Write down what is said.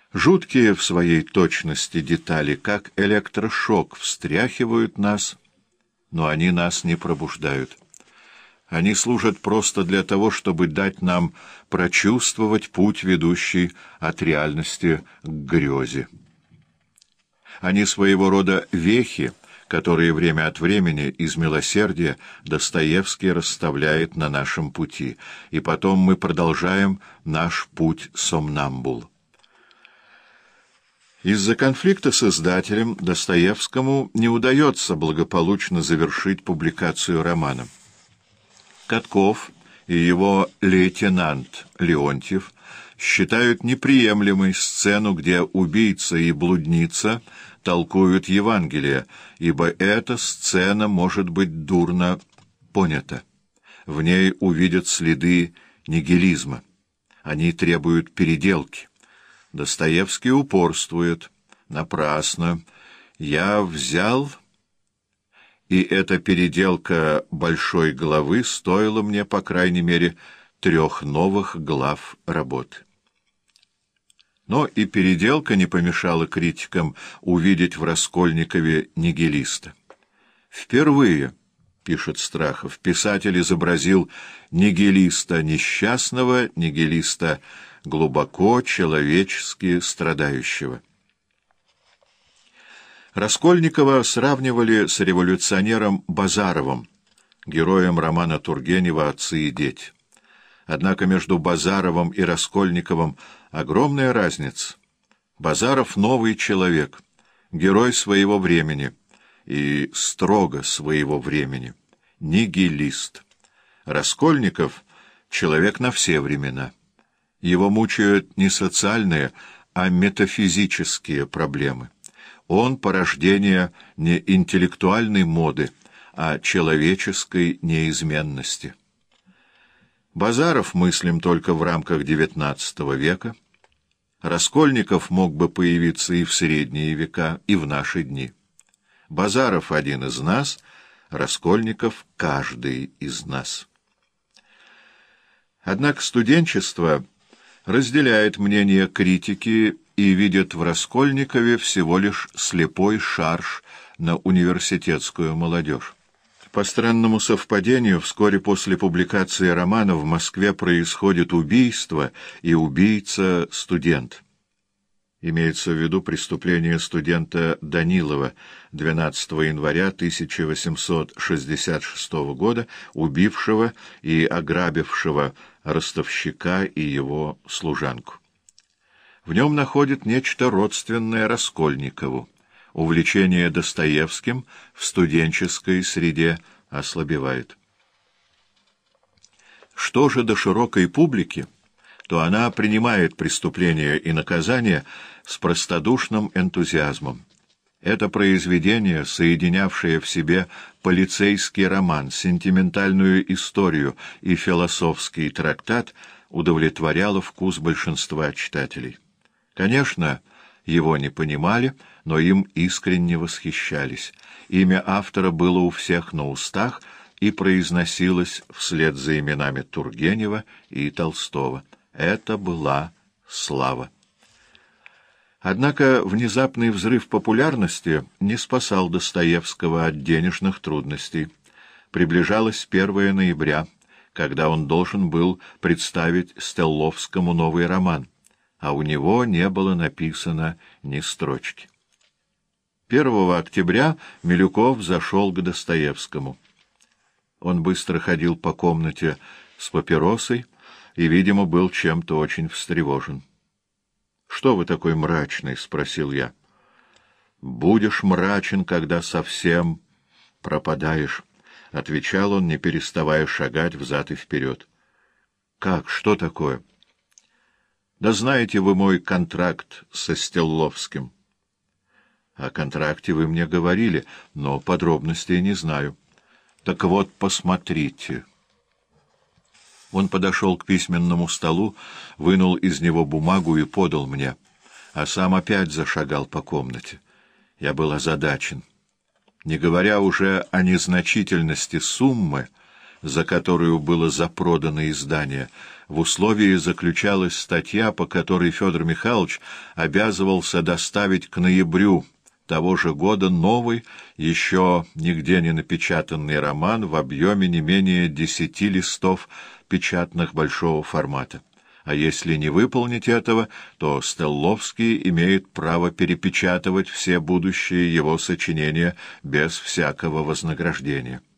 Жуткие в своей точности детали, как электрошок, встряхивают нас, но они нас не пробуждают. Они служат просто для того, чтобы дать нам прочувствовать путь, ведущий от реальности к грезе. Они своего рода вехи, которые время от времени из милосердия Достоевский расставляет на нашем пути, и потом мы продолжаем наш путь сомнамбул. Из-за конфликта с издателем Достоевскому не удается благополучно завершить публикацию романа. Катков и его лейтенант Леонтьев считают неприемлемой сцену, где убийца и блудница толкуют Евангелие, ибо эта сцена может быть дурно понята. В ней увидят следы нигилизма. Они требуют переделки. Достоевский упорствует. Напрасно. Я взял, и эта переделка большой главы стоила мне, по крайней мере, 3 новых глав работы. Но и переделка не помешала критикам увидеть в Раскольникове нигилиста. «Впервые, — пишет Страхов, — писатель изобразил нигилиста несчастного, нигилиста глубоко человечески страдающего». Раскольникова сравнивали с революционером Базаровым, героем романа Тургенева «Отцы и дети». Однако между Базаровым и Раскольниковым огромная разница. Базаров — новый человек, герой своего времени и строго своего времени, нигилист. Раскольников — человек на все времена. Его мучают не социальные, а метафизические проблемы. Он — порождение не интеллектуальной моды, а человеческой неизменности. Базаров мыслим только в рамках XIX века. Раскольников мог бы появиться и в средние века, и в наши дни. Базаров — один из нас, Раскольников — каждый из нас. Однако студенчество разделяет мнение критики и видит в Раскольникове всего лишь слепой шарж на университетскую молодежь. По странному совпадению, вскоре после публикации романа в Москве происходит убийство, и убийца — студент. Имеется в виду преступление студента Данилова 12 января 1866 года, убившего и ограбившего ростовщика и его служанку. В нем находит нечто родственное Раскольникову. Увлечение Достоевским в студенческой среде ослабевает. Что же до широкой публики, то она принимает преступления и наказания с простодушным энтузиазмом. Это произведение, соединявшее в себе полицейский роман, сентиментальную историю и философский трактат, удовлетворяло вкус большинства читателей. Конечно, его не понимали, но им искренне восхищались. Имя автора было у всех на устах и произносилось вслед за именами Тургенева и Толстого. Это была слава. Однако внезапный взрыв популярности не спасал Достоевского от денежных трудностей. Приближалось 1 ноября, когда он должен был представить Стелловскому новый роман, а у него не было написано ни строчки. 1 октября Милюков зашел к Достоевскому. Он быстро ходил по комнате с папиросой и, видимо, был чем-то очень встревожен. — Что вы такой мрачный? — спросил я. — Будешь мрачен, когда совсем пропадаешь, — отвечал он, не переставая шагать взад и вперед. — Как? Что такое? — Да знаете вы мой контракт со Стелловским. — О контракте вы мне говорили, но подробностей не знаю. — Так вот, посмотрите. Он подошел к письменному столу, вынул из него бумагу и подал мне, а сам опять зашагал по комнате. Я был озадачен. Не говоря уже о незначительности суммы, за которую было запродано издание. В условии заключалась статья, по которой Федор Михайлович обязывался доставить к ноябрю того же года новый, еще нигде не напечатанный роман в объеме не менее 10 листов печатных большого формата. А если не выполнить этого, то Стелловский имеет право перепечатывать все будущие его сочинения без всякого вознаграждения.